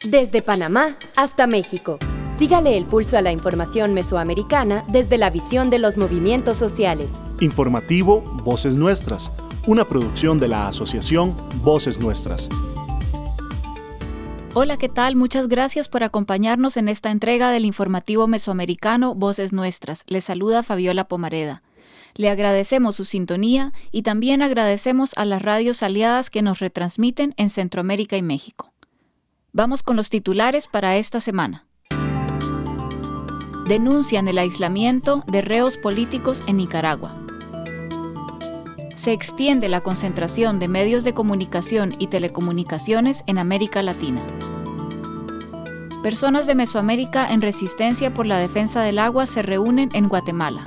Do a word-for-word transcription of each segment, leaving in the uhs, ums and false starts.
Desde Panamá hasta México. Sígale el pulso a la información mesoamericana desde la visión de los movimientos sociales. Informativo Voces Nuestras, una producción de la Asociación Voces Nuestras. Hola, ¿qué tal? Muchas gracias por acompañarnos en esta entrega del informativo mesoamericano Voces Nuestras. Les saluda Fabiola Pomareda. Le agradecemos su sintonía y también agradecemos a las radios aliadas que nos retransmiten en Centroamérica y México. Vamos con los titulares para esta semana. Denuncian el aislamiento de reos políticos en Nicaragua. Se extiende la concentración de medios de comunicación y telecomunicaciones en América Latina. Personas de Mesoamérica en resistencia por la defensa del agua se reúnen en Guatemala.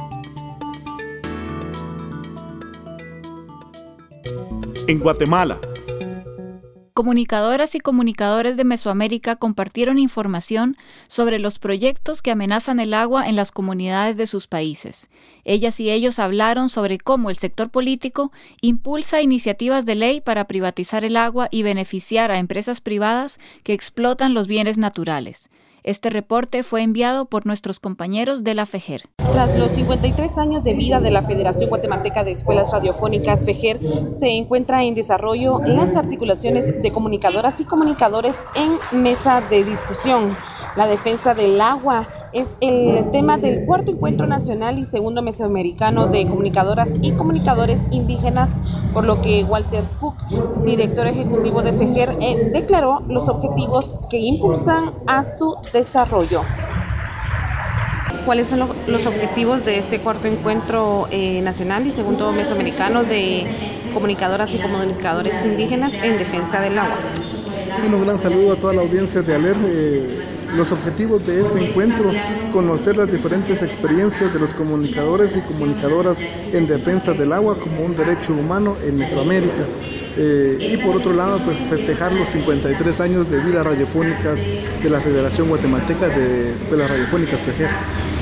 En Guatemala. Comunicadoras y comunicadores de Mesoamérica compartieron información sobre los proyectos que amenazan el agua en las comunidades de sus países. Ellas y ellos hablaron sobre cómo el sector político impulsa iniciativas de ley para privatizar el agua y beneficiar a empresas privadas que explotan los bienes naturales. Este reporte fue enviado por nuestros compañeros de la FEJER. Tras los cincuenta y tres años de vida de la Federación Guatemalteca de Escuelas Radiofónicas, FEJER, se encuentra en desarrollo las articulaciones de comunicadoras y comunicadores en mesa de discusión. La defensa del agua es el tema del cuarto encuentro nacional y segundo mesoamericano de comunicadoras y comunicadores indígenas, por lo que Walter Cook, director ejecutivo de FEJER, eh, declaró los objetivos que impulsan a su desarrollo. ¿Cuáles son lo, los objetivos de este cuarto encuentro eh, nacional y segundo mesoamericano de comunicadoras y comunicadores indígenas en defensa del agua? Bueno, un gran saludo a toda la audiencia de ALER. Eh, los objetivos de este encuentro, conocer las diferentes experiencias de los comunicadores y comunicadoras en defensa del agua como un derecho humano en Mesoamérica. Eh, y por otro lado, pues festejar los cincuenta y tres años de vida radiofónicas de la Federación Guatemalteca de Escuelas Radiofónicas, FEJER.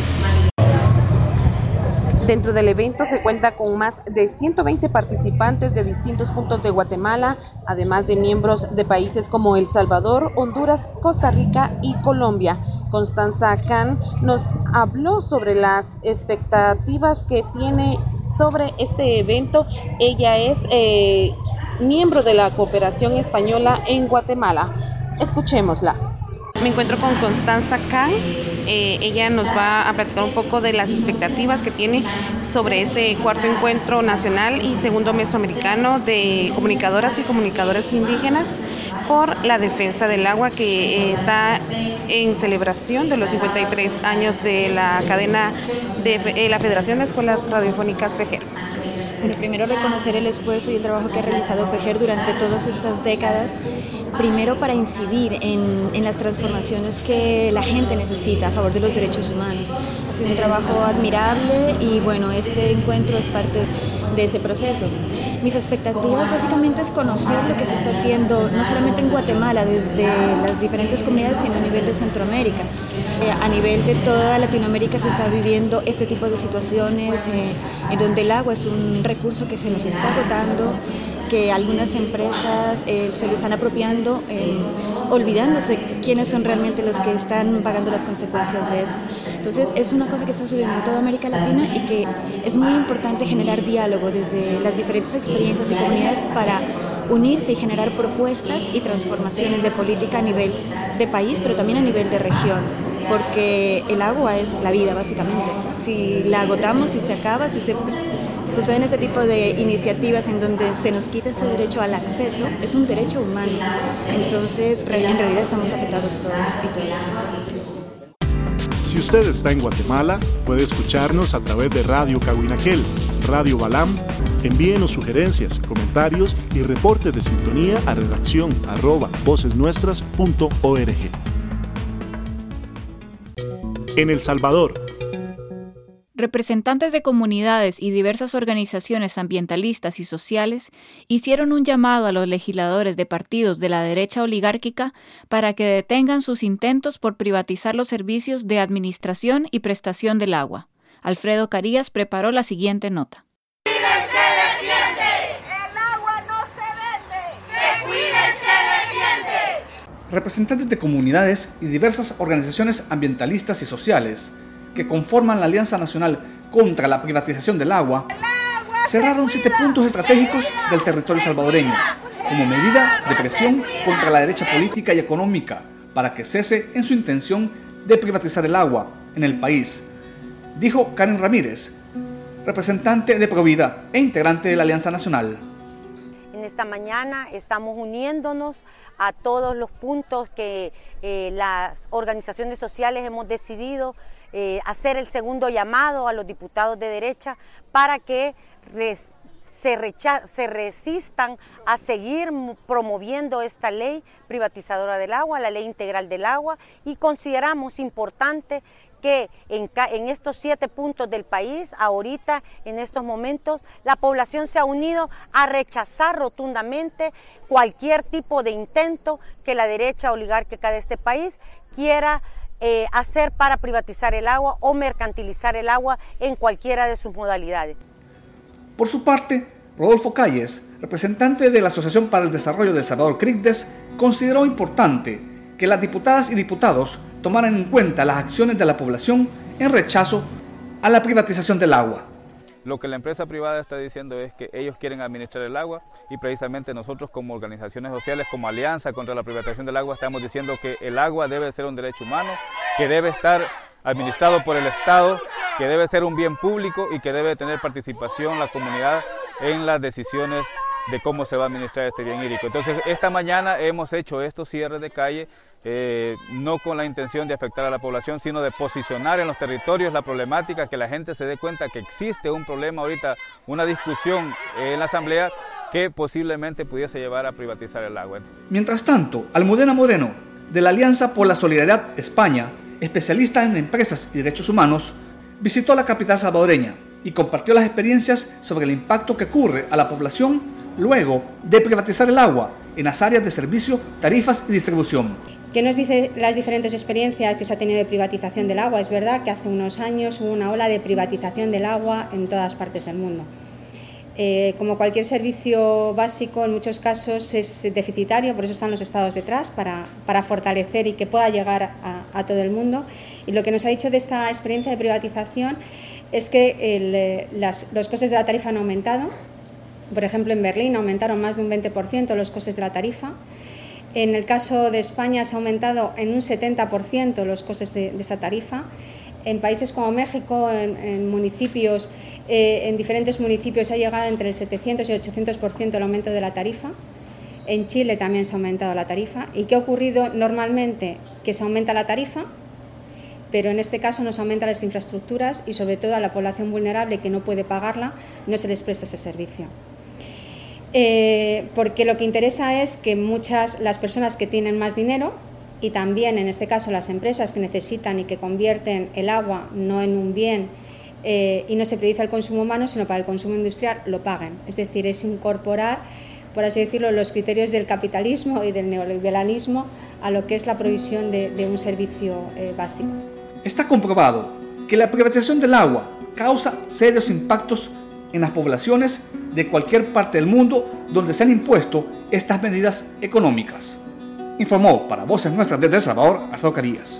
Dentro del evento se cuenta con más de ciento veinte participantes de distintos puntos de Guatemala, además de miembros de países como El Salvador, Honduras, Costa Rica y Colombia. Constanza Can nos habló sobre las expectativas que tiene sobre este evento. Ella es eh, miembro de la Cooperación Española en Guatemala. Escuchémosla. Me encuentro con Constanza Can. Eh, ella nos va a platicar un poco de las expectativas que tiene sobre este cuarto encuentro nacional y segundo mesoamericano de comunicadoras y comunicadores indígenas por la defensa del agua, que eh, está en celebración de los cincuenta y tres años de la cadena de eh, la Federación de Escuelas Radiofónicas FEJER. Bueno, primero reconocer el esfuerzo y el trabajo que ha realizado FEJER durante todas estas décadas, primero para incidir en, en las transformaciones que la gente necesita a favor de los derechos humanos. Ha sido un trabajo admirable y bueno, este encuentro es parte de ese proceso. Mis expectativas básicamente es conocer lo que se está haciendo no solamente en Guatemala, desde las diferentes comunidades, sino a nivel de Centroamérica. Eh, a nivel de toda Latinoamérica se está viviendo este tipo de situaciones eh, en donde el agua es un recurso que se nos está agotando, que algunas empresas eh, se lo están apropiando, eh, olvidándose quiénes son realmente los que están pagando las consecuencias de eso. Entonces es una cosa que está sucediendo en toda América Latina y que es muy importante generar diálogo desde las diferentes experiencias y comunidades para unirse y generar propuestas y transformaciones de política a nivel de país, pero también a nivel de región, porque el agua es la vida básicamente. Si la agotamos, si se acaba, si se suceden este tipo de iniciativas en donde se nos quita ese derecho al acceso, es un derecho humano. Entonces, en realidad estamos afectados todos y todas. Si usted está en Guatemala, puede escucharnos a través de Radio Cahuinaquel, Radio Balam. Envíenos sugerencias, comentarios y reportes de sintonía a redacción arroba vocesnuestras punto org. En El Salvador. Representantes de comunidades y diversas organizaciones ambientalistas y sociales hicieron un llamado a los legisladores de partidos de la derecha oligárquica para que detengan sus intentos por privatizar los servicios de administración y prestación del agua. Alfredo Carías preparó la siguiente nota. Representantes de comunidades y diversas organizaciones ambientalistas y sociales que conforman la Alianza Nacional contra la Privatización del Agua cerraron siete puntos estratégicos del territorio salvadoreño como medida de presión contra la derecha política y económica para que cese en su intención de privatizar el agua en el país, dijo Karen Ramírez, representante de Provida e integrante de la Alianza Nacional. En esta mañana estamos uniéndonos a todos los puntos que eh, las organizaciones sociales hemos decidido eh, hacer el segundo llamado a los diputados de derecha para que res, se, recha, se resistan a seguir promoviendo esta ley privatizadora del agua, la ley integral del agua, y consideramos importante que en, en estos siete puntos del país, ahorita, en estos momentos, la población se ha unido a rechazar rotundamente cualquier tipo de intento que la derecha oligárquica de este país quiera eh, hacer para privatizar el agua o mercantilizar el agua en cualquiera de sus modalidades. Por su parte, Rodolfo Calles, representante de la Asociación para el Desarrollo de El Salvador, CRICDES, consideró importante que las diputadas y diputados tomaran en cuenta las acciones de la población en rechazo a la privatización del agua. Lo que la empresa privada está diciendo es que ellos quieren administrar el agua y precisamente nosotros como organizaciones sociales, como Alianza contra la Privatización del Agua, estamos diciendo que el agua debe ser un derecho humano, que debe estar administrado por el Estado, que debe ser un bien público y que debe tener participación la comunidad en las decisiones de cómo se va a administrar este bien hídrico. Entonces, esta mañana hemos hecho estos cierres de calle, eh, no con la intención de afectar a la población, sino de posicionar en los territorios la problemática, que la gente se dé cuenta que existe un problema ahorita, una discusión en la Asamblea que posiblemente pudiese llevar a privatizar el agua. Mientras tanto, Almudena Moreno, de la Alianza por la Solidaridad España, especialista en empresas y derechos humanos, visitó la capital salvadoreña y compartió las experiencias sobre el impacto que ocurre a la población luego de privatizar el agua en las áreas de servicio, tarifas y distribución. ¿Qué nos dice las diferentes experiencias que se ha tenido de privatización del agua? Es verdad que hace unos años hubo una ola de privatización del agua en todas partes del mundo. Eh, como cualquier servicio básico, en muchos casos es deficitario, por eso están los estados detrás, para, para fortalecer y que pueda llegar a, a todo el mundo. Y lo que nos ha dicho de esta experiencia de privatización es que el, las, los costes de la tarifa han aumentado. Por ejemplo, en Berlín aumentaron más de un veinte por ciento los costes de la tarifa. En el caso de España se ha aumentado en un setenta por ciento los costes de, de esa tarifa. En países como México, en, en municipios, eh, en diferentes municipios ha llegado entre el setecientos y el ochocientos por ciento el aumento de la tarifa. En Chile también se ha aumentado la tarifa. ¿Y qué ha ocurrido normalmente? Que se aumenta la tarifa, pero en este caso no se aumentan las infraestructuras y sobre todo a la población vulnerable que no puede pagarla no se les presta ese servicio. Eh, porque lo que interesa es que muchas, las personas que tienen más dinero y también en este caso las empresas que necesitan y que convierten el agua no en un bien eh, y no se prioriza el consumo humano sino para el consumo industrial, lo paguen. Es decir, es incorporar, por así decirlo, los criterios del capitalismo y del neoliberalismo a lo que es la provisión de, de un servicio eh, básico. Está comprobado que la privatización del agua causa serios impactos en las poblaciones de cualquier parte del mundo donde se han impuesto estas medidas económicas. Informó para Voces Nuestras desde El Salvador, Alfredo Carías.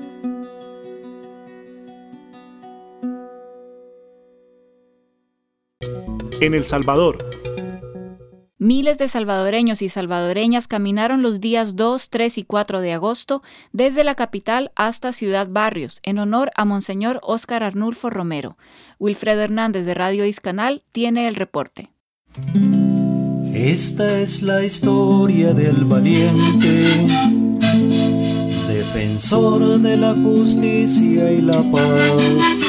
En El Salvador. Miles de salvadoreños y salvadoreñas caminaron los días dos, tres y cuatro de agosto desde la capital hasta Ciudad Barrios en honor a Monseñor Óscar Arnulfo Romero. Wilfredo Hernández de Radio Iscanal tiene el reporte. Esta es la historia del valiente, defensor de la justicia y la paz.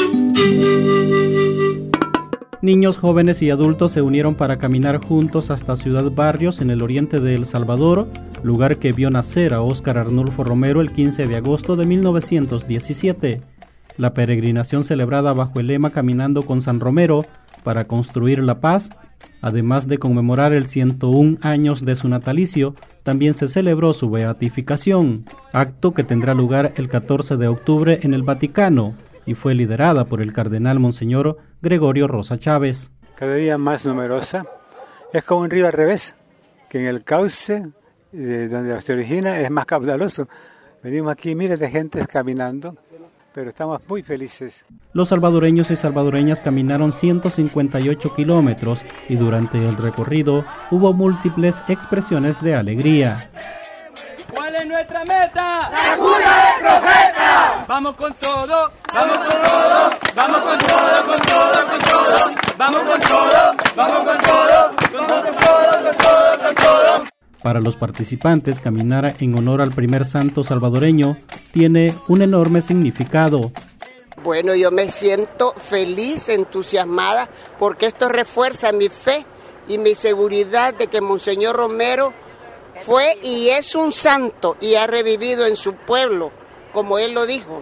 Niños, jóvenes y adultos se unieron para caminar juntos hasta Ciudad Barrios, en el oriente de El Salvador, lugar que vio nacer a Óscar Arnulfo Romero el quince de agosto de mil novecientos diecisiete. La peregrinación celebrada bajo el lema Caminando con San Romero para construir la paz, además de conmemorar el ciento un años de su natalicio, también se celebró su beatificación, acto que tendrá lugar el catorce de octubre en el Vaticano, y fue liderada por el cardenal Monseñor Gregorio Rosa Chávez. Cada día más numerosa, es como un río al revés, que en el cauce de donde se origina es más caudaloso. Venimos aquí miles de gente caminando, pero estamos muy felices. Los salvadoreños y salvadoreñas caminaron ciento cincuenta y ocho kilómetros y durante el recorrido hubo múltiples expresiones de alegría. ¿Cuál es nuestra meta? ¡La cuna del profeta! Vamos con todo, vamos con todo, vamos con todo, con todo, con todo, vamos con todo, vamos con todo, con todo, con todo, con todo, con todo. Para los participantes, caminar en honor al primer santo salvadoreño tiene un enorme significado. Bueno, yo me siento feliz, entusiasmada, porque esto refuerza mi fe y mi seguridad de que Monseñor Romero fue y es un santo y ha revivido en su pueblo, como él lo dijo.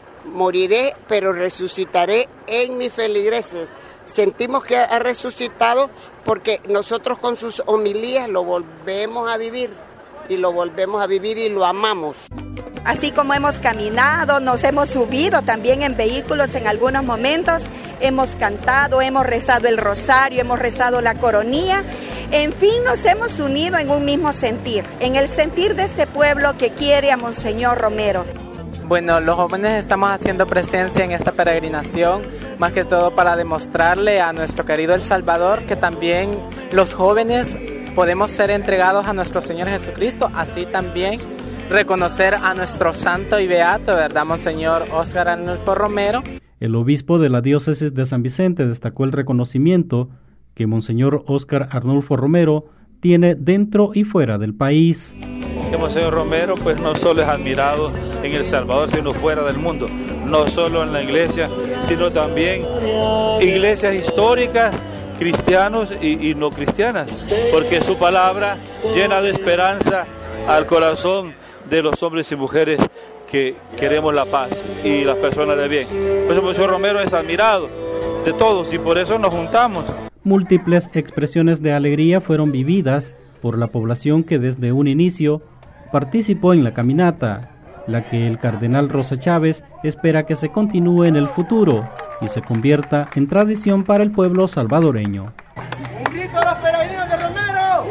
Moriré, pero resucitaré en mis feligreses. Sentimos que ha resucitado porque nosotros con sus homilías lo volvemos a vivir y lo volvemos a vivir y lo amamos. Así como hemos caminado, nos hemos subido también en vehículos en algunos momentos, hemos cantado, hemos rezado el rosario, hemos rezado la coronía, en fin, nos hemos unido en un mismo sentir, en el sentir de este pueblo que quiere a Monseñor Romero. Bueno, los jóvenes estamos haciendo presencia en esta peregrinación, más que todo para demostrarle a nuestro querido El Salvador que también los jóvenes podemos ser entregados a nuestro Señor Jesucristo, así también reconocer a nuestro santo y beato, ¿verdad, Monseñor Óscar Arnulfo Romero? El obispo de la diócesis de San Vicente destacó el reconocimiento que Monseñor Óscar Arnulfo Romero tiene dentro y fuera del país. Que Monseñor Romero pues no solo es admirado en El Salvador, sino fuera del mundo, no solo en la iglesia, sino también iglesias históricas, cristianos y, y no cristianas, porque su palabra llena de esperanza al corazón de los hombres y mujeres que queremos la paz y las personas de bien. Por eso Monseñor Romero es admirado de todos y por eso nos juntamos. Múltiples expresiones de alegría fueron vividas por la población que desde un inicio participó en la caminata, la que el cardenal Rosa Chávez espera que se continúe en el futuro y se convierta en tradición para el pueblo salvadoreño. ¡Un grito a los peregrinos de Romero!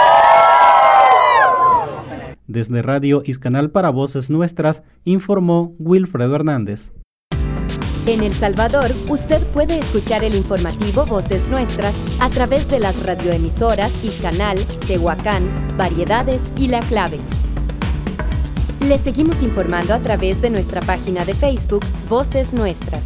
Desde Radio Iscanal para Voces Nuestras, informó Wilfredo Hernández. En El Salvador, usted puede escuchar el informativo Voces Nuestras a través de las radioemisoras Iscanal, Tehuacán, Variedades y La Clave. Le seguimos informando a través de nuestra página de Facebook Voces Nuestras.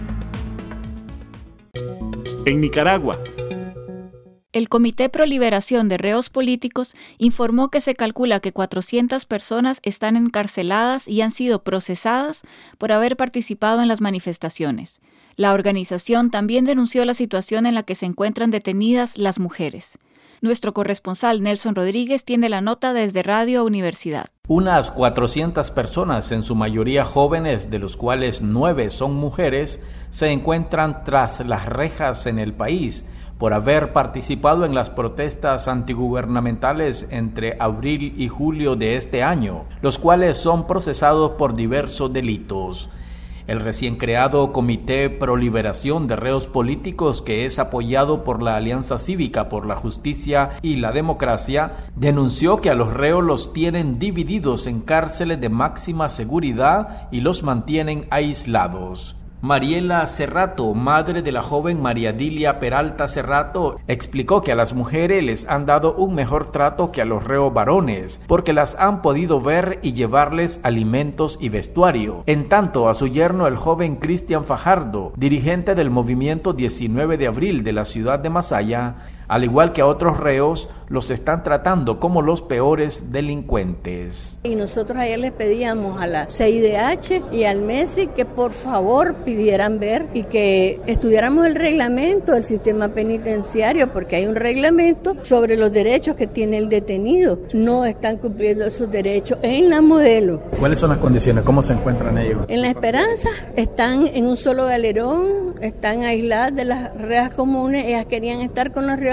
En Nicaragua, el Comité Pro Liberación de Reos Políticos informó que se calcula que cuatrocientas personas están encarceladas y han sido procesadas por haber participado en las manifestaciones. La organización también denunció la situación en la que se encuentran detenidas las mujeres. Nuestro corresponsal Nelson Rodríguez tiene la nota desde Radio Universidad. Unas cuatrocientas personas, en su mayoría jóvenes, de los cuales nueve son mujeres, se encuentran tras las rejas en el país por haber participado en las protestas antigubernamentales entre abril y julio de este año, los cuales son procesados por diversos delitos. El recién creado Comité Pro Liberación de Reos Políticos, que es apoyado por la Alianza Cívica por la Justicia y la Democracia, denunció que a los reos los tienen divididos en cárceles de máxima seguridad y los mantienen aislados. Mariela Cerrato, madre de la joven María Dilia Peralta Cerrato, explicó que a las mujeres les han dado un mejor trato que a los reos varones, porque las han podido ver y llevarles alimentos y vestuario. En tanto, a su yerno, el joven Cristian Fajardo, dirigente del movimiento diecinueve de abril de la ciudad de Masaya, al igual que a otros reos, los están tratando como los peores delincuentes. Y nosotros ayer les pedíamos a la C I D H y al MESI que por favor pidieran ver y que estudiáramos el reglamento del sistema penitenciario, porque hay un reglamento sobre los derechos que tiene el detenido. No están cumpliendo esos derechos en la modelo. ¿Cuáles son las condiciones? ¿Cómo se encuentran ellos? En La Esperanza están en un solo galerón, están aisladas de las rejas comunes. Ellas querían estar con las rejas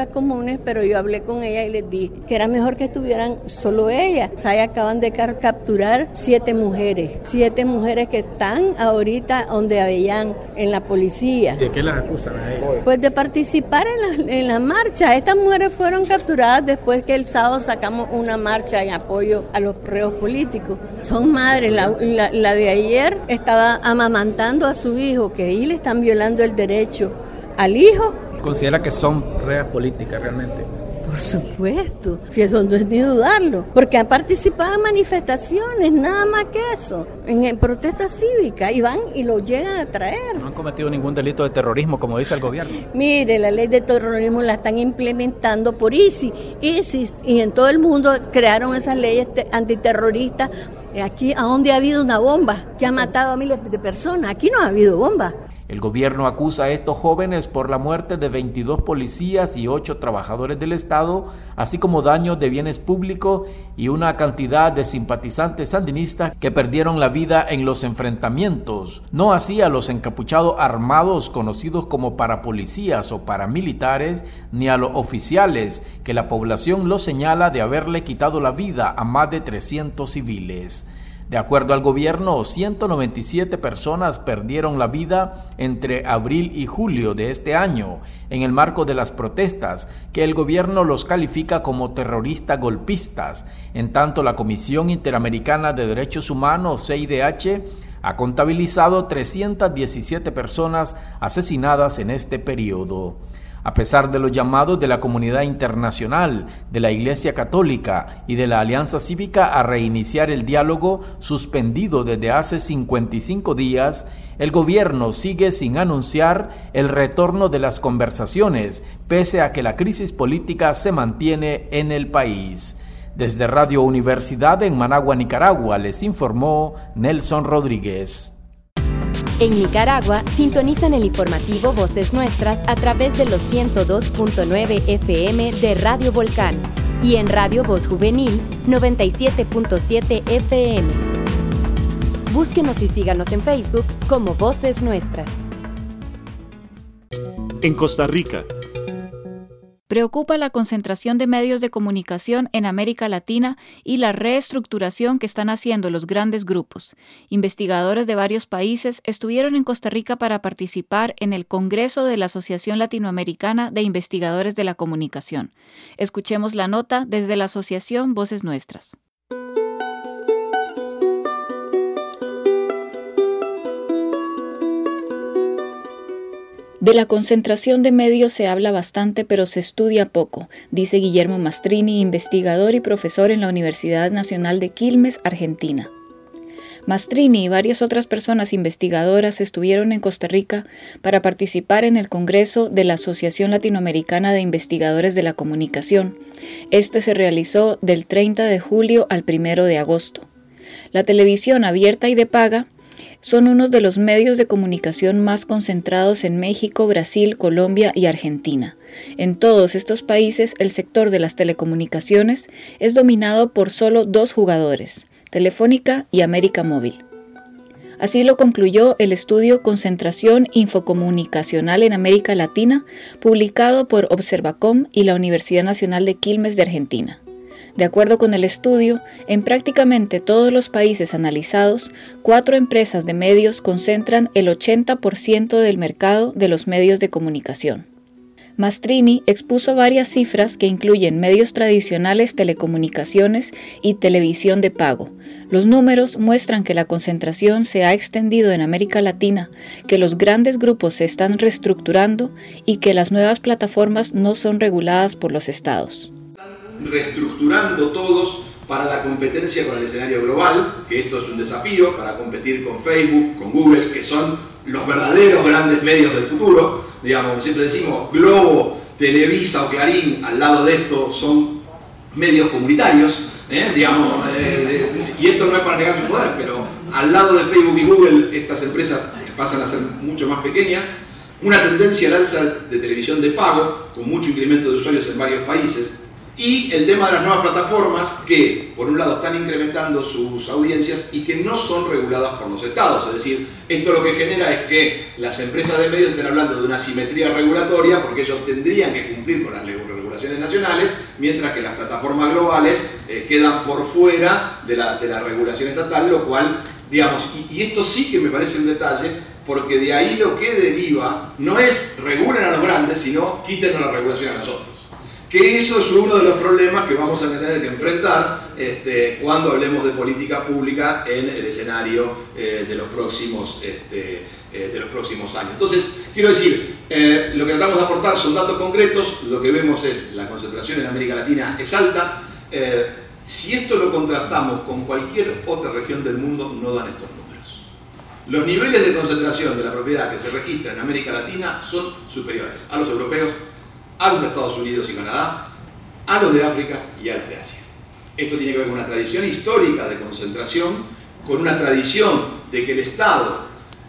las comunes, pero yo hablé con ella y les dije que era mejor que estuvieran solo ella. O sea, ya acaban de capturar siete mujeres, siete mujeres que están ahorita donde habían en la policía. ¿De qué las acusan a ellas? Pues de participar en la, en la marcha. Estas mujeres fueron capturadas después que el sábado sacamos una marcha en apoyo a los presos políticos. Son madres, la, la, la de ayer estaba amamantando a su hijo, que ahí le están violando el derecho al hijo. ¿Considera que son reas políticas realmente? Por supuesto, si eso no es ni dudarlo, porque han participado en manifestaciones, nada más que eso, en, en protestas cívicas, y van y lo llegan a traer. No han cometido ningún delito de terrorismo, como dice el gobierno. Mire, la ley de terrorismo la están implementando por ISIS, ISIS, y en todo el mundo crearon esas leyes antiterroristas. Aquí, ¿a dónde ha habido una bomba que ha matado a miles de personas? Aquí no ha habido bomba. El gobierno acusa a estos jóvenes por la muerte de veintidós policías y ocho trabajadores del Estado, así como daños de bienes públicos y una cantidad de simpatizantes sandinistas que perdieron la vida en los enfrentamientos. No así a los encapuchados armados conocidos como parapolicías o paramilitares, ni a los oficiales, que la población los señala de haberle quitado la vida a más de trescientos civiles. De acuerdo al gobierno, ciento noventa y siete personas perdieron la vida entre abril y julio de este año en el marco de las protestas, que el gobierno los califica como terroristas golpistas. En tanto, la Comisión Interamericana de Derechos Humanos, C I D H, ha contabilizado trescientas diecisiete personas asesinadas en este periodo. A pesar de los llamados de la comunidad internacional, de la Iglesia Católica y de la Alianza Cívica a reiniciar el diálogo suspendido desde hace cincuenta y cinco días, el gobierno sigue sin anunciar el retorno de las conversaciones, pese a que la crisis política se mantiene en el país. Desde Radio Universidad en Managua, Nicaragua, les informó Nelson Rodríguez. En Nicaragua, sintonizan el informativo Voces Nuestras a través de los ciento dos punto nueve F M de Radio Volcán y en Radio Voz Juvenil noventa y siete punto siete F M. Búsquenos y síganos en Facebook como Voces Nuestras. En Costa Rica. Preocupa la concentración de medios de comunicación en América Latina y la reestructuración que están haciendo los grandes grupos. Investigadores de varios países estuvieron en Costa Rica para participar en el Congreso de la Asociación Latinoamericana de Investigadores de la Comunicación. Escuchemos la nota desde la Asociación Voces Nuestras. De la concentración de medios se habla bastante, pero se estudia poco, dice Guillermo Mastrini, investigador y profesor en la Universidad Nacional de Quilmes, Argentina. Mastrini y varias otras personas investigadoras estuvieron en Costa Rica para participar en el Congreso de la Asociación Latinoamericana de Investigadores de la Comunicación. Este se realizó del treinta de julio al primero de agosto. La televisión abierta y de paga son unos de los medios de comunicación más concentrados en México, Brasil, Colombia y Argentina. En todos estos países, el sector de las telecomunicaciones es dominado por solo dos jugadores, Telefónica y América Móvil. Así lo concluyó el estudio Concentración Infocomunicacional en América Latina, publicado por Observacom y la Universidad Nacional de Quilmes de Argentina. De acuerdo con el estudio, en prácticamente todos los países analizados, cuatro empresas de medios concentran el ochenta por ciento del mercado de los medios de comunicación. Mastrini expuso varias cifras que incluyen medios tradicionales, telecomunicaciones y televisión de pago. Los números muestran que la concentración se ha extendido en América Latina, que los grandes grupos se están reestructurando y que las nuevas plataformas no son reguladas por los estados. Reestructurando todos para la competencia con el escenario global, que esto es un desafío para competir con Facebook, con Google, que son los verdaderos grandes medios del futuro. Digamos, como siempre decimos, Globo, Televisa o Clarín, al lado de esto son medios comunitarios, ¿eh? Digamos, eh, y esto no es para negar su poder, pero al lado de Facebook y Google estas empresas pasan a ser mucho más pequeñas. Una tendencia al alza de televisión de pago, con mucho incremento de usuarios en varios países. Y el tema de las nuevas plataformas que, por un lado, están incrementando sus audiencias y que no son reguladas por los estados. Es decir, esto lo que genera es que las empresas de medios estén hablando de una asimetría regulatoria porque ellos tendrían que cumplir con las regulaciones regulaciones nacionales, mientras que las plataformas globales eh, quedan por fuera de la, de la regulación estatal, lo cual, digamos, y, y esto sí que me parece un detalle, porque de ahí lo que deriva no es regulen a los grandes, sino quítenos la regulación a nosotros. Que eso es uno de los problemas que vamos a tener que enfrentar este, cuando hablemos de política pública en el escenario eh, de, los próximos, este, eh, de los próximos años. Entonces, quiero decir, eh, lo que tratamos de aportar son datos concretos, lo que vemos es la concentración en América Latina es alta. Eh, si esto lo contrastamos con cualquier otra región del mundo, no dan estos números. Los niveles de concentración de la propiedad que se registran en América Latina son superiores a los europeos, a los de Estados Unidos y Canadá, a los de África y a los de Asia. Esto tiene que ver con una tradición histórica de concentración, con una tradición de que el Estado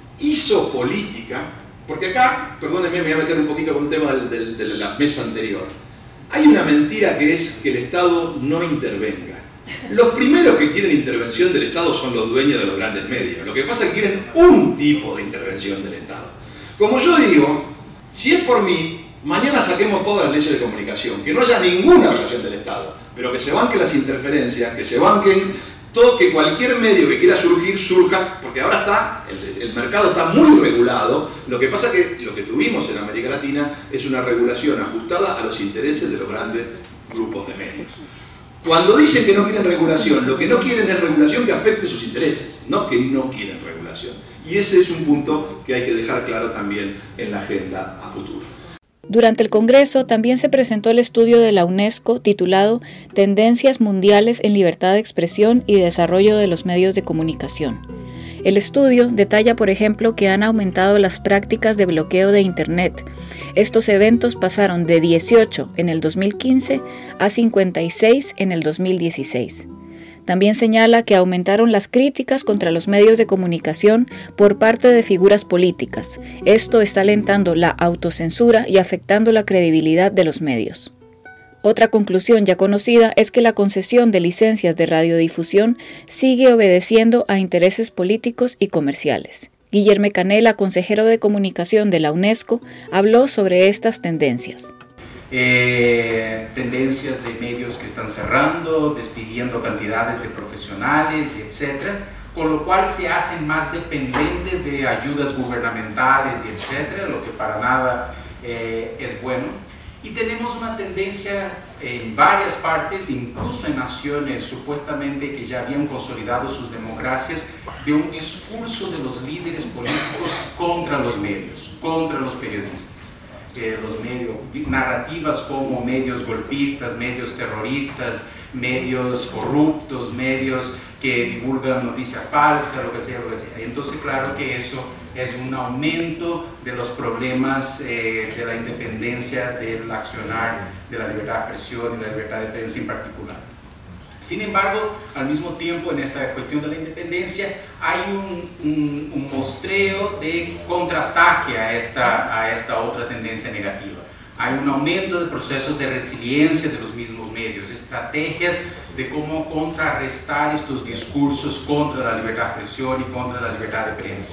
hizo política, porque acá, perdónenme, me voy a meter un poquito con un tema del, del, de la mesa anterior. Hay una mentira que es que el Estado no intervenga. Los primeros que quieren intervención del Estado son los dueños de los grandes medios. Lo que pasa es que quieren un tipo de intervención del Estado. Como yo digo, si es por mí, mañana saquemos todas las leyes de comunicación, que no haya ninguna relación del Estado, pero que se banquen las interferencias, que se banquen todo, que cualquier medio que quiera surgir, surja, porque ahora está, el, el mercado está muy regulado. Lo que pasa es que lo que tuvimos en América Latina es una regulación ajustada a los intereses de los grandes grupos de medios. Cuando dicen que no quieren regulación, lo que no quieren es regulación que afecte sus intereses, no que no quieren regulación. Y ese es un punto que hay que dejar claro también en la agenda a futuro. Durante el Congreso también se presentó el estudio de la UNESCO titulado Tendencias Mundiales en Libertad de Expresión y Desarrollo de los Medios de Comunicación. El estudio detalla, por ejemplo, que han aumentado las prácticas de bloqueo de Internet. Estos eventos pasaron de dieciocho en el dos mil quince a cincuenta y seis en el dos mil dieciséis. También señala que aumentaron las críticas contra los medios de comunicación por parte de figuras políticas. Esto está alentando la autocensura y afectando la credibilidad de los medios. Otra conclusión ya conocida es que la concesión de licencias de radiodifusión sigue obedeciendo a intereses políticos y comerciales. Guillermo Canela, consejero de comunicación de la UNESCO, habló sobre estas tendencias. Eh, tendencias de medios que están cerrando, despidiendo cantidades de profesionales, etcétera, con lo cual se hacen más dependientes de ayudas gubernamentales, etcétera, lo que para nada eh, es bueno. Y tenemos una tendencia en varias partes, incluso en naciones supuestamente que ya habían consolidado sus democracias, de un discurso de los líderes políticos contra los medios, contra los periodistas. Eh, los medios, narrativas como medios golpistas, medios terroristas, medios corruptos, medios que divulgan noticias falsas, lo que sea, lo que sea. Entonces, claro que eso es un aumento de los problemas eh, de la independencia del accionar, de la libertad de expresión y la libertad de prensa en particular. Sin embargo, al mismo tiempo, en esta cuestión de la independencia, hay un, un, un mostreo de contraataque a esta, a esta otra tendencia negativa. Hay un aumento de procesos de resiliencia de los mismos medios, estrategias de cómo contrarrestar estos discursos contra la libertad de expresión y contra la libertad de prensa.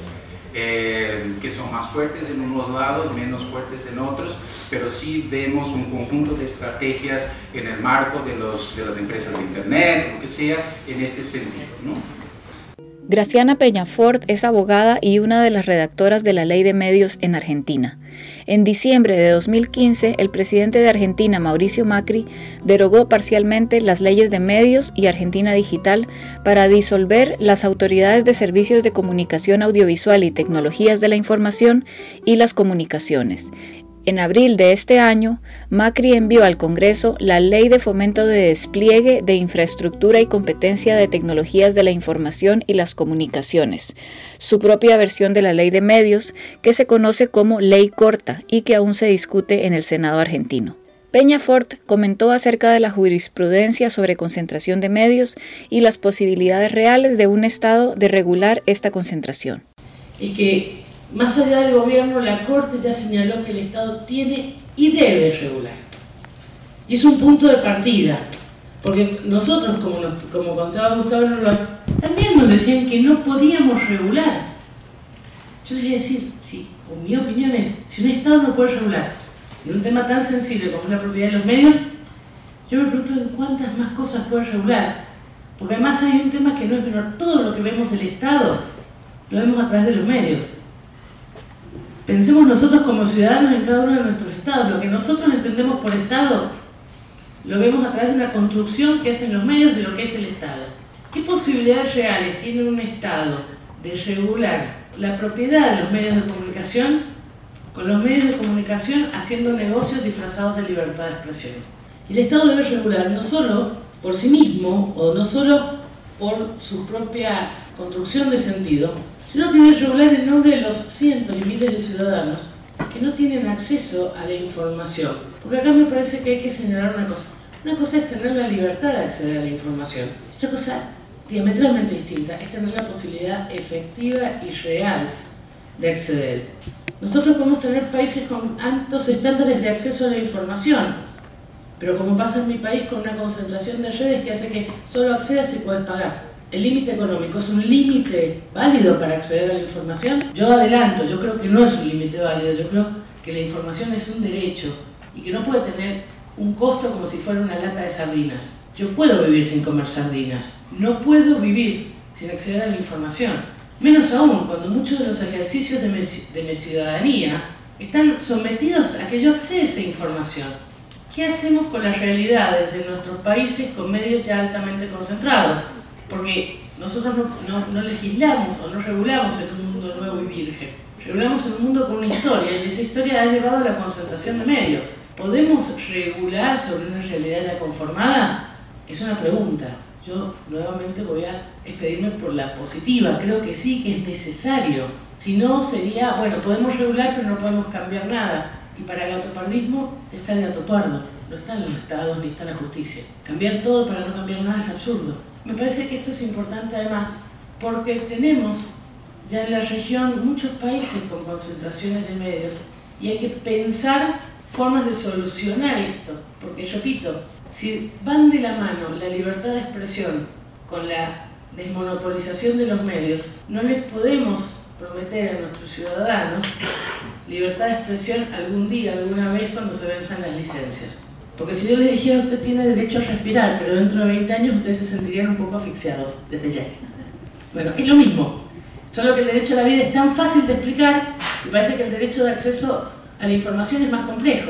Eh, que son más fuertes en unos lados, menos fuertes en otros, pero sí vemos un conjunto de estrategias en el marco de, los, de las empresas de Internet, lo que sea, en este sentido, ¿no? Graciana Peñafort es abogada y una de las redactoras de la Ley de Medios en Argentina. En diciembre de dos mil quince, el presidente de Argentina, Mauricio Macri, derogó parcialmente las leyes de medios y Argentina Digital para disolver las autoridades de servicios de comunicación audiovisual y tecnologías de la información y las comunicaciones. En abril de este año, Macri envió al Congreso la Ley de Fomento de Despliegue de Infraestructura y Competencia de Tecnologías de la Información y las Comunicaciones, su propia versión de la Ley de Medios, que se conoce como Ley Corta y que aún se discute en el Senado argentino. Peñafort comentó acerca de la jurisprudencia sobre concentración de medios y las posibilidades reales de un Estado de regular esta concentración. Y que más allá del gobierno, la Corte ya señaló que el Estado tiene y debe regular. Y es un punto de partida, porque nosotros, como, nos, como contaba Gustavo Noroy, también nos decían que no podíamos regular. Yo les voy a decir, sí, mi opinión es, si un Estado no puede regular, en un tema tan sensible como es la propiedad de los medios, yo me pregunto en cuántas más cosas puede regular. Porque además hay un tema que no es menor. Todo lo que vemos del Estado lo vemos a través de los medios. Pensemos nosotros como ciudadanos en cada uno de nuestros estados. Lo que nosotros entendemos por Estado lo vemos a través de una construcción que hacen los medios de lo que es el Estado. ¿Qué posibilidades reales tiene un Estado de regular la propiedad de los medios de comunicación con los medios de comunicación haciendo negocios disfrazados de libertad de expresión? El Estado debe regular no solo por sí mismo o no solo por su propia construcción de sentido, sino que debe regular en nombre de los cientos y miles de ciudadanos que no tienen acceso a la información. Porque acá me parece que hay que señalar una cosa. Una cosa es tener la libertad de acceder a la información. Otra cosa diametralmente distinta es tener la posibilidad efectiva y real de acceder. Nosotros podemos tener países con altos estándares de acceso a la información, pero como pasa en mi país con una concentración de redes que hace que solo accedas y puedes pagar. El límite económico es un límite válido para acceder a la información. Yo adelanto, yo creo que no es un límite válido, yo creo que la información es un derecho y que no puede tener un costo como si fuera una lata de sardinas. Yo puedo vivir sin comer sardinas, no puedo vivir sin acceder a la información. Menos aún cuando muchos de los ejercicios de mi, de mi ciudadanía están sometidos a que yo acceda a esa información. ¿Qué hacemos con las realidades de nuestros países con medios ya altamente concentrados? Porque nosotros no, no, no legislamos o no regulamos en un mundo nuevo y virgen. Regulamos en un mundo con una historia y esa historia ha llevado a la concentración de medios. ¿Podemos regular sobre una realidad ya conformada? Es una pregunta. Yo nuevamente voy a expedirme por la positiva. Creo que sí, que es necesario. Si no, sería, bueno, podemos regular pero no podemos cambiar nada. Y para el gatopardismo está el gato pardo. No están los estados ni está la justicia. Cambiar todo para no cambiar nada es absurdo. Me parece que esto es importante además porque tenemos ya en la región muchos países con concentraciones de medios y hay que pensar formas de solucionar esto. Porque, repito, si van de la mano la libertad de expresión con la desmonopolización de los medios, no les podemos prometer a nuestros ciudadanos libertad de expresión algún día, alguna vez cuando se venzan las licencias. Porque si yo les dijera usted tiene derecho a respirar, pero dentro de veinte años ustedes se sentirían un poco asfixiados desde ya. Bueno, es lo mismo, solo que el derecho a la vida es tan fácil de explicar y parece que el derecho de acceso a la información es más complejo.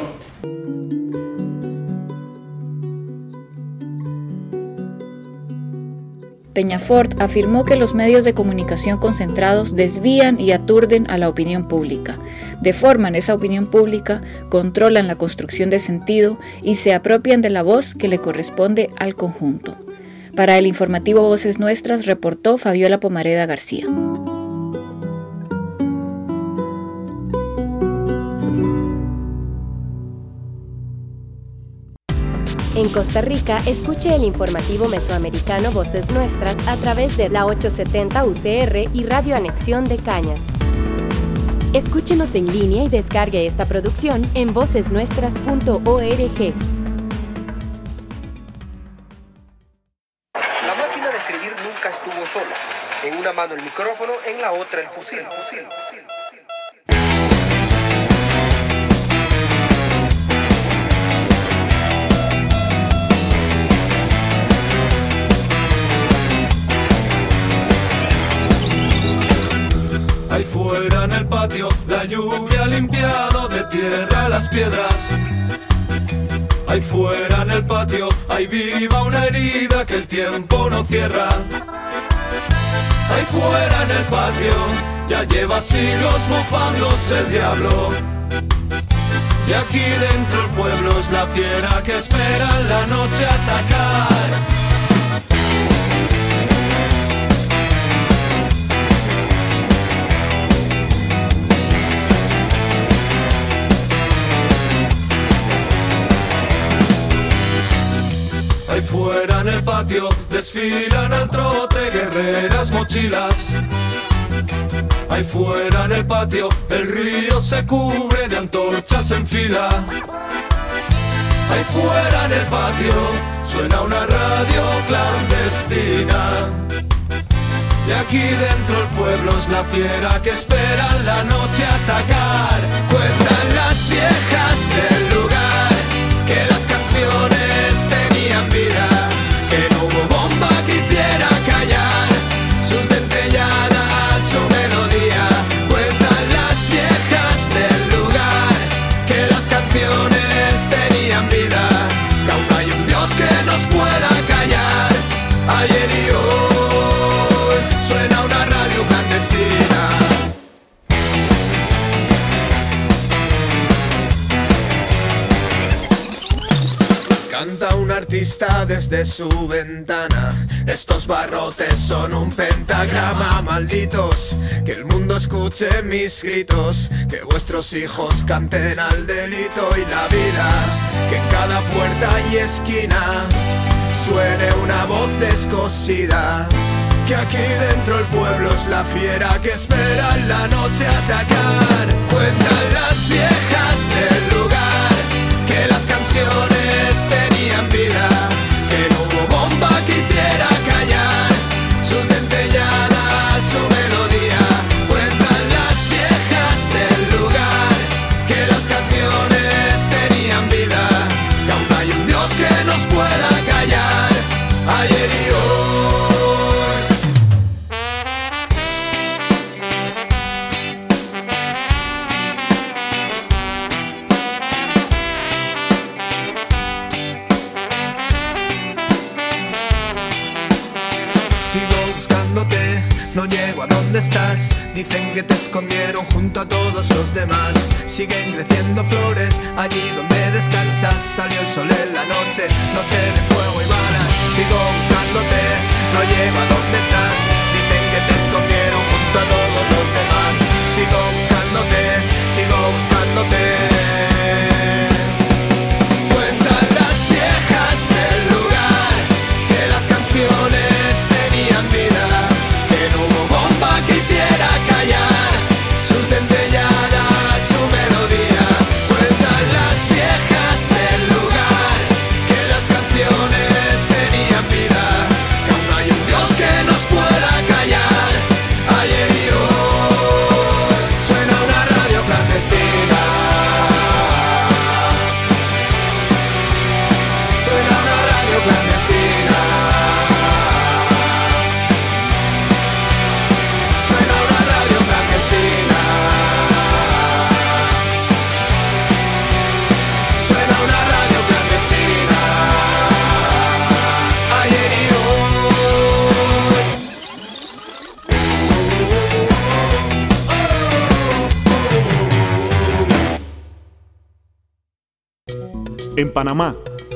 Peñafort afirmó que los medios de comunicación concentrados desvían y aturden a la opinión pública, deforman esa opinión pública, controlan la construcción de sentido y se apropian de la voz que le corresponde al conjunto. Para el informativo Voces Nuestras reportó Fabiola Pomareda García. En Costa Rica, escuche el informativo mesoamericano Voces Nuestras a través de la ochocientos setenta U C R y Radio Anexión de Cañas. Escúchenos en línea y descargue esta producción en voces nuestras punto org. La máquina de escribir nunca estuvo sola. En una mano el micrófono, en la otra el fusil. fusil, fusil. Ahí fuera en el patio, la lluvia ha limpiado de tierra las piedras. Ahí fuera en el patio, ahí viva una herida que el tiempo no cierra. Ahí fuera en el patio, ya lleva siglos mofándose el diablo. Y aquí dentro el pueblo es la fiera que espera en la noche atacar. Ahí fuera en el patio desfilan al trote guerreras mochilas. Ahí fuera en el patio el río se cubre de antorchas en fila. Ahí fuera en el patio suena una radio clandestina. Y aquí aquí dentro el pueblo es la fiera que espera la noche atacar. Cuentan las viejas del lugar que las canciones tenían vida, que no hubo bomba que hiciera callar sus dentelladas, su melodía. Cuentan las viejas del lugar que las canciones tenían vida, que aún hay un Dios que nos pueda callar. Ayer y hoy suena una radio clandestina. Canta un artista desde su ventana. Estos barrotes son un pentagrama, malditos. Que el mundo escuche mis gritos, que vuestros hijos canten al delito y la vida. Que en cada puerta y esquina suene una voz descosida. Que aquí dentro el pueblo es la fiera que espera en la noche atacar. Cuentan las viejas del lugar que las canciones tenían vida, que no hubo bomba que hiciera callar sus dentelladas, su melodía. Cuentan las viejas del lugar que las canciones tenían vida, que aún hay un Dios que nos pueda callar. Ayer y hoy. No llego a donde estás, dicen que te escondieron junto a todos los demás. Siguen creciendo flores allí donde descansas. Salió el sol en la noche, noche de fuego y balas. Sigo buscándote, no llego a donde estás, dicen que te escondieron junto a todos los demás. Sigo buscándote, sigo buscándote. Cuentan las viejas del lugar que las canciones tenían vida, que hiciera callar sus dentelladas, su melodía. Cuentan las viejas del lugar que las canciones tenían vida, que aún hay un Dios que nos pueda callar. Ayer y hoy suena una radio clandestina. Suena una radio clandestina. En Panamá,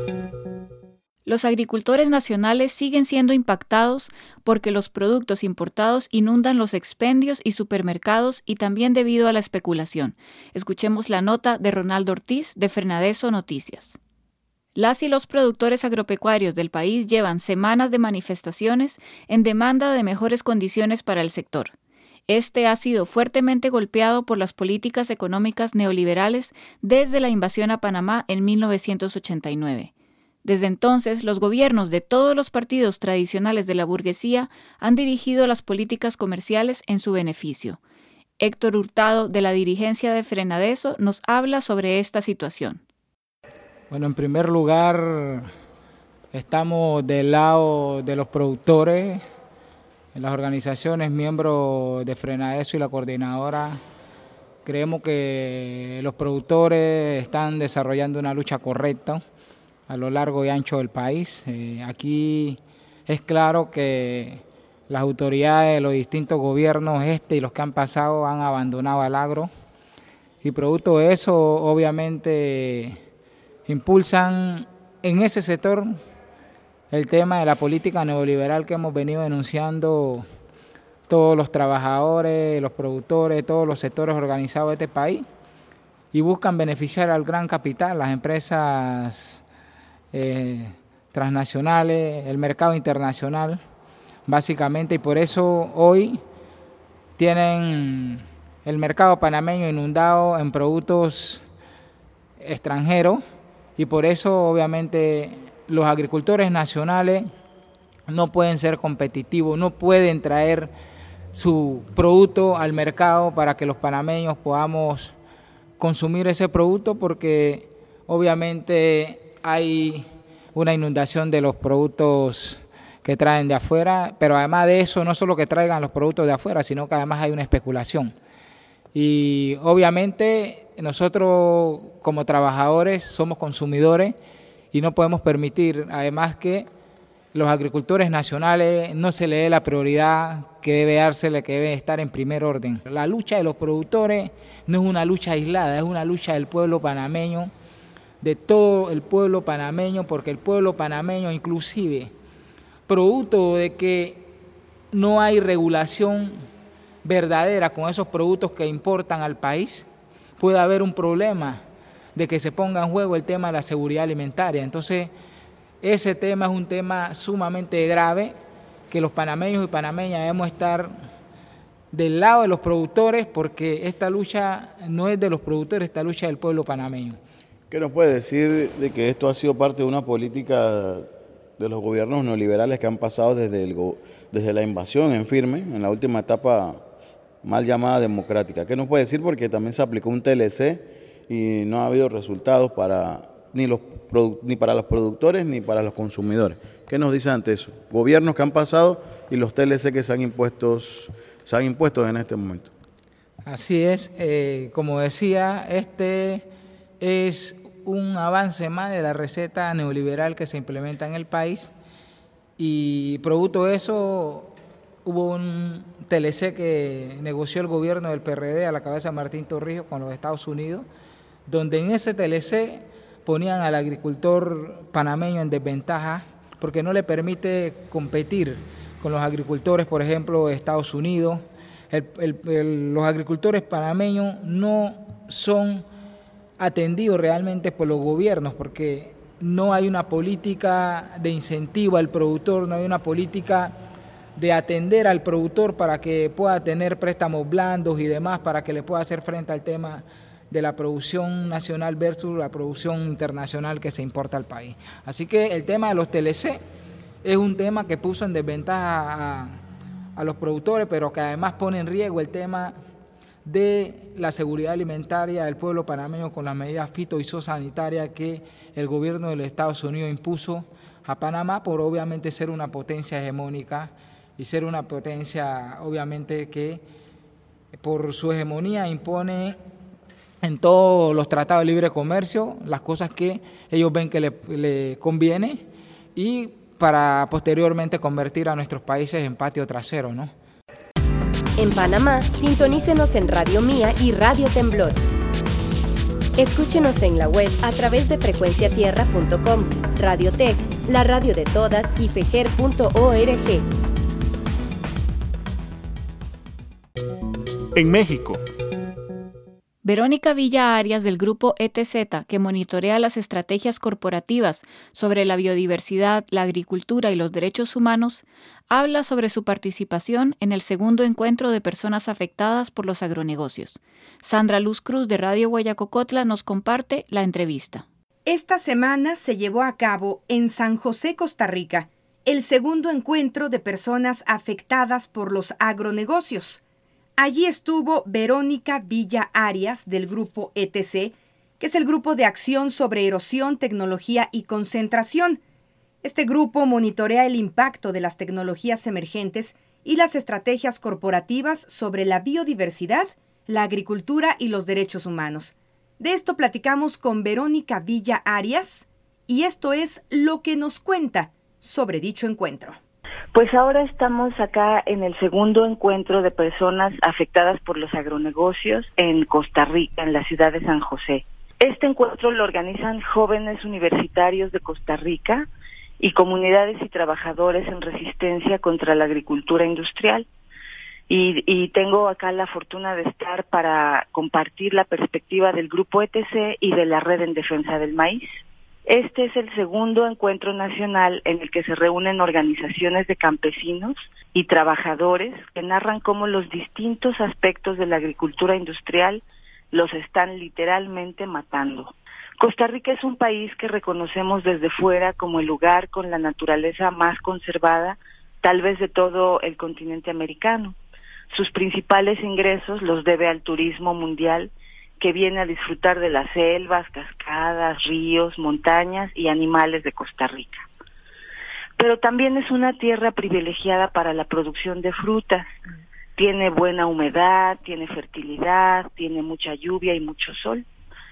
los agricultores nacionales siguen siendo impactados porque los productos importados inundan los expendios y supermercados y también debido a la especulación. Escuchemos la nota de Ronaldo Ortiz de Frenadeso Noticias. Las y los productores agropecuarios del país llevan semanas de manifestaciones en demanda de mejores condiciones para el sector. Este ha sido fuertemente golpeado por las políticas económicas neoliberales desde la invasión a Panamá en mil novecientos ochenta y nueve. Desde entonces, los gobiernos de todos los partidos tradicionales de la burguesía han dirigido las políticas comerciales en su beneficio. Héctor Hurtado, de la dirigencia de Frenadeso, nos habla sobre esta situación. Bueno, en primer lugar, estamos del lado de los productores. En las organizaciones, miembros de Frenadeso y la coordinadora, creemos que los productores están desarrollando una lucha correcta a lo largo y ancho del país. Eh, aquí es claro que las autoridades de los distintos gobiernos, este y los que han pasado, han abandonado al agro y producto de eso, obviamente, impulsan en ese sector el tema de la política neoliberal que hemos venido denunciando todos los trabajadores, los productores, todos los sectores organizados de este país, y buscan beneficiar al gran capital, las empresas eh, transnacionales, el mercado internacional, básicamente, y por eso hoy tienen el mercado panameño inundado en productos extranjeros, y por eso obviamente los agricultores nacionales no pueden ser competitivos, no pueden traer su producto al mercado para que los panameños podamos consumir ese producto, porque obviamente hay una inundación de los productos que traen de afuera, pero además de eso, no solo que traigan los productos de afuera, sino que además hay una especulación. Y obviamente nosotros como trabajadores somos consumidores y no podemos permitir, además, que los agricultores nacionales no se le dé la prioridad que debe dársele, que debe estar en primer orden. La lucha de los productores no es una lucha aislada, es una lucha del pueblo panameño, de todo el pueblo panameño, porque el pueblo panameño, inclusive, producto de que no hay regulación verdadera con esos productos que importan al país, puede haber un problema de que se ponga en juego el tema de la seguridad alimentaria. Entonces, ese tema es un tema sumamente grave, que los panameños y panameñas debemos estar del lado de los productores, porque esta lucha no es de los productores, esta lucha es del pueblo panameño. ¿Qué nos puede decir de que esto ha sido parte de una política de los gobiernos neoliberales que han pasado desde, el, desde la invasión en firme, en la última etapa mal llamada democrática? ¿Qué nos puede decir? Porque también se aplicó un T L C y no ha habido resultados para ni, los, ni para los productores ni para los consumidores. ¿Qué nos dice ante eso? Gobiernos que han pasado y los T L C que se han impuesto, se han impuesto en este momento. Así es, eh, como decía, este es un avance más de la receta neoliberal que se implementa en el país, y producto de eso hubo un T L C que negoció el gobierno del P R D a la cabeza de Martín Torrijos con los Estados Unidos, donde en ese T L C ponían al agricultor panameño en desventaja porque no le permite competir con los agricultores, por ejemplo, de Estados Unidos. El, el, el, los agricultores panameños no son atendidos realmente por los gobiernos, porque no hay una política de incentivo al productor, no hay una política de atender al productor para que pueda tener préstamos blandos y demás, para que le pueda hacer frente al tema de la producción nacional versus la producción internacional que se importa al país. Así que el tema de los T L C es un tema que puso en desventaja a, a los productores, pero que además pone en riesgo el tema de la seguridad alimentaria del pueblo panameño con las medidas fito y zoosanitarias que el gobierno de los Estados Unidos impuso a Panamá por obviamente ser una potencia hegemónica y ser una potencia obviamente que por su hegemonía impone en todos los tratados de libre comercio las cosas que ellos ven que le, le conviene, y para posteriormente convertir a nuestros países en patio trasero, ¿no? En Panamá, sintonícenos en Radio Mía y Radio Temblor. Escúchenos en la web a través de frecuencia tierra punto com, Radiotech, la radio de todas, y fejer punto org. En México, Verónica Villa Arias, del grupo E T Z, que monitorea las estrategias corporativas sobre la biodiversidad, la agricultura y los derechos humanos, habla sobre su participación en el segundo encuentro de personas afectadas por los agronegocios. Sandra Luz Cruz, de Radio Guayacocotla, nos comparte la entrevista. Esta semana se llevó a cabo en San José, Costa Rica, el segundo encuentro de personas afectadas por los agronegocios. Allí estuvo Verónica Villa Arias, del grupo E T C, que es el Grupo de Acción sobre Erosión, Tecnología y Concentración. Este grupo monitorea el impacto de las tecnologías emergentes y las estrategias corporativas sobre la biodiversidad, la agricultura y los derechos humanos. De esto platicamos con Verónica Villa Arias, y esto es lo que nos cuenta sobre dicho encuentro. Pues ahora estamos acá en el segundo encuentro de personas afectadas por los agronegocios en Costa Rica, en la ciudad de San José. Este encuentro lo organizan jóvenes universitarios de Costa Rica y comunidades y trabajadores en resistencia contra la agricultura industrial. Y, y tengo acá la fortuna de estar para compartir la perspectiva del Grupo E T C y de la Red en Defensa del Maíz. Este es el segundo encuentro nacional en el que se reúnen organizaciones de campesinos y trabajadores que narran cómo los distintos aspectos de la agricultura industrial los están literalmente matando. Costa Rica es un país que reconocemos desde fuera como el lugar con la naturaleza más conservada, tal vez de todo el continente americano. Sus principales ingresos los debe al turismo mundial, que viene a disfrutar de las selvas, cascadas, ríos, montañas y animales de Costa Rica. Pero también es una tierra privilegiada para la producción de frutas. Tiene buena humedad, tiene fertilidad, tiene mucha lluvia y mucho sol.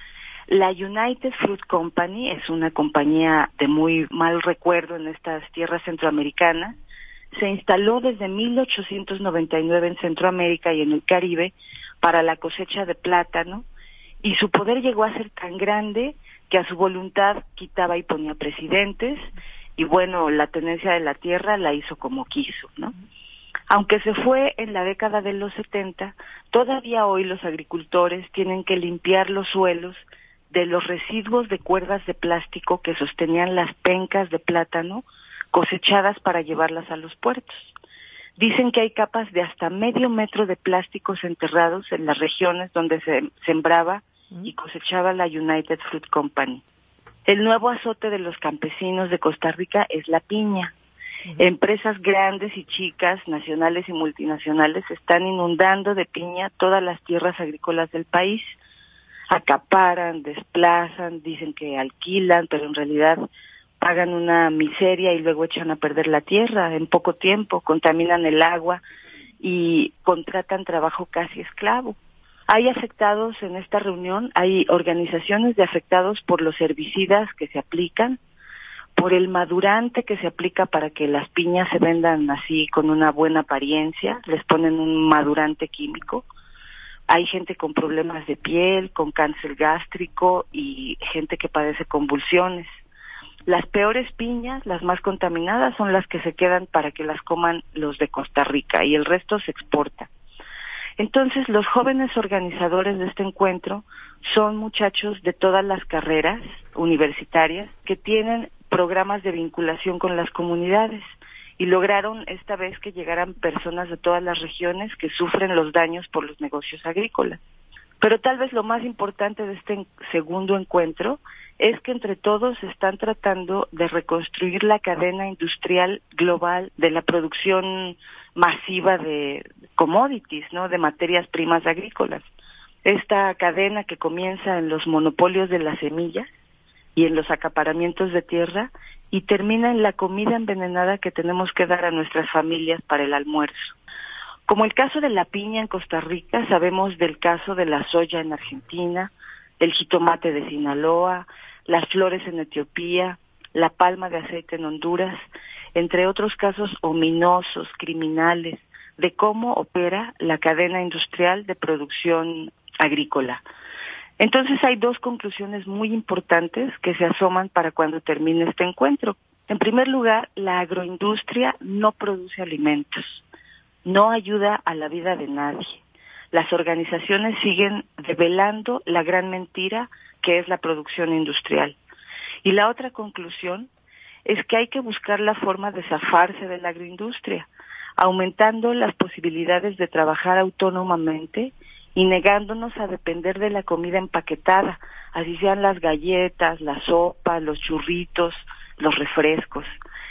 La United Fruit Company es una compañía de muy mal recuerdo en estas tierras centroamericanas. Se instaló desde mil ochocientos noventa y nueve en Centroamérica y en el Caribe para la cosecha de plátano, y su poder llegó a ser tan grande que a su voluntad quitaba y ponía presidentes, y bueno, la tenencia de la tierra la hizo como quiso, ¿no? Aunque se fue en la década de los setenta, todavía hoy los agricultores tienen que limpiar los suelos de los residuos de cuerdas de plástico que sostenían las pencas de plátano cosechadas para llevarlas a los puertos. Dicen que hay capas de hasta medio metro de plásticos enterrados en las regiones donde se sembraba y cosechaba la United Fruit Company. El nuevo azote de los campesinos de Costa Rica es la piña. Uh-huh. Empresas grandes y chicas, nacionales y multinacionales, están inundando de piña todas las tierras agrícolas del país. Acaparan, desplazan, dicen que alquilan, pero en realidad pagan una miseria y luego echan a perder la tierra en poco tiempo, contaminan el agua y contratan trabajo casi esclavo. Hay afectados en esta reunión, hay organizaciones de afectados por los herbicidas que se aplican, por el madurante que se aplica para que las piñas se vendan así con una buena apariencia, les ponen un madurante químico. Hay gente con problemas de piel, con cáncer gástrico y gente que padece convulsiones. Las peores piñas, las más contaminadas, son las que se quedan para que las coman los de Costa Rica y el resto se exporta. Entonces, los jóvenes organizadores de este encuentro son muchachos de todas las carreras universitarias que tienen programas de vinculación con las comunidades y lograron esta vez que llegaran personas de todas las regiones que sufren los daños por los negocios agrícolas. Pero tal vez lo más importante de este segundo encuentro es que entre todos están tratando de reconstruir la cadena industrial global de la producción masiva de commodities, ¿no?, de materias primas agrícolas. Esta cadena que comienza en los monopolios de las semillas y en los acaparamientos de tierra y termina en la comida envenenada que tenemos que dar a nuestras familias para el almuerzo. Como el caso de la piña en Costa Rica, sabemos del caso de la soya en Argentina, del jitomate de Sinaloa, las flores en Etiopía, la palma de aceite en Honduras, entre otros casos ominosos, criminales, de cómo opera la cadena industrial de producción agrícola. Entonces hay dos conclusiones muy importantes que se asoman para cuando termine este encuentro. En primer lugar, la agroindustria no produce alimentos, no ayuda a la vida de nadie. Las organizaciones siguen develando la gran mentira que es la producción industrial. Y la otra conclusión es que hay que buscar la forma de zafarse de la agroindustria, aumentando las posibilidades de trabajar autónomamente y negándonos a depender de la comida empaquetada, así sean las galletas, la sopa, los churritos, los refrescos.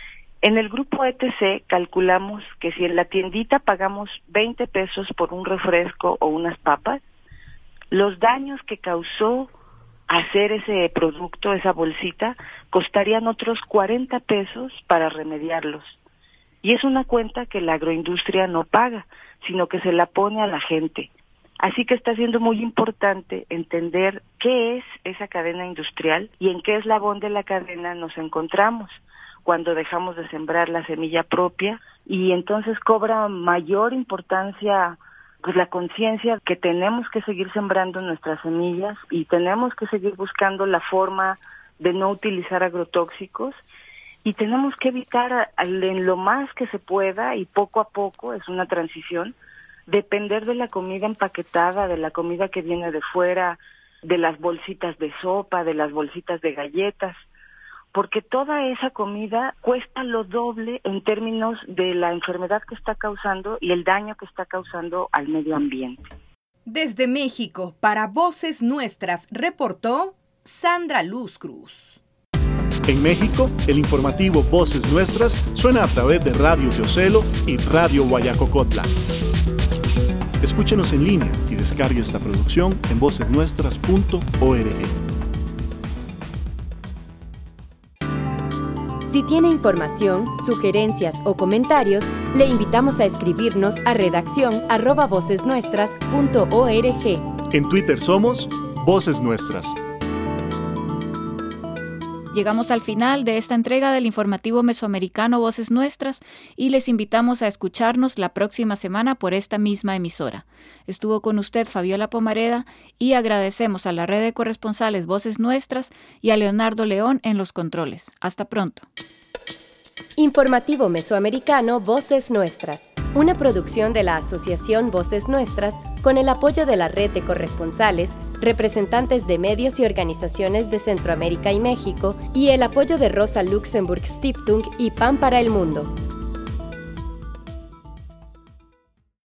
En el grupo E T C calculamos que si en la tiendita pagamos veinte pesos por un refresco o unas papas, los daños que causó hacer ese producto, esa bolsita, costarían otros cuarenta pesos para remediarlos. Y es una cuenta que la agroindustria no paga, sino que se la pone a la gente. Así que está siendo muy importante entender qué es esa cadena industrial y en qué eslabón de la cadena nos encontramos cuando dejamos de sembrar la semilla propia, y entonces cobra mayor importancia pues la conciencia que tenemos que seguir sembrando nuestras semillas y tenemos que seguir buscando la forma de no utilizar agrotóxicos y tenemos que evitar en lo más que se pueda y poco a poco, es una transición, depender de la comida empaquetada, de la comida que viene de fuera, de las bolsitas de sopa, de las bolsitas de galletas, porque toda esa comida cuesta lo doble en términos de la enfermedad que está causando y el daño que está causando al medio ambiente. Desde México, para Voces Nuestras, reportó Sandra Luz Cruz. En México, el informativo Voces Nuestras suena a través de Radio Teocelo y Radio Guayacocotla. Escúchenos en línea y descargue esta producción en voces nuestras punto org. Si tiene información, sugerencias o comentarios, le invitamos a escribirnos a redacción arroba vocesnuestras punto org. En Twitter somos Voces Nuestras. Llegamos al final de esta entrega del informativo mesoamericano Voces Nuestras y les invitamos a escucharnos la próxima semana por esta misma emisora. Estuvo con usted Fabiola Pomareda y agradecemos a la red de corresponsales Voces Nuestras y a Leonardo León en los controles. Hasta pronto. Informativo Mesoamericano Voces Nuestras, una producción de la Asociación Voces Nuestras con el apoyo de la red de corresponsales, representantes de medios y organizaciones de Centroamérica y México y el apoyo de Rosa Luxemburg Stiftung y Pan para el Mundo.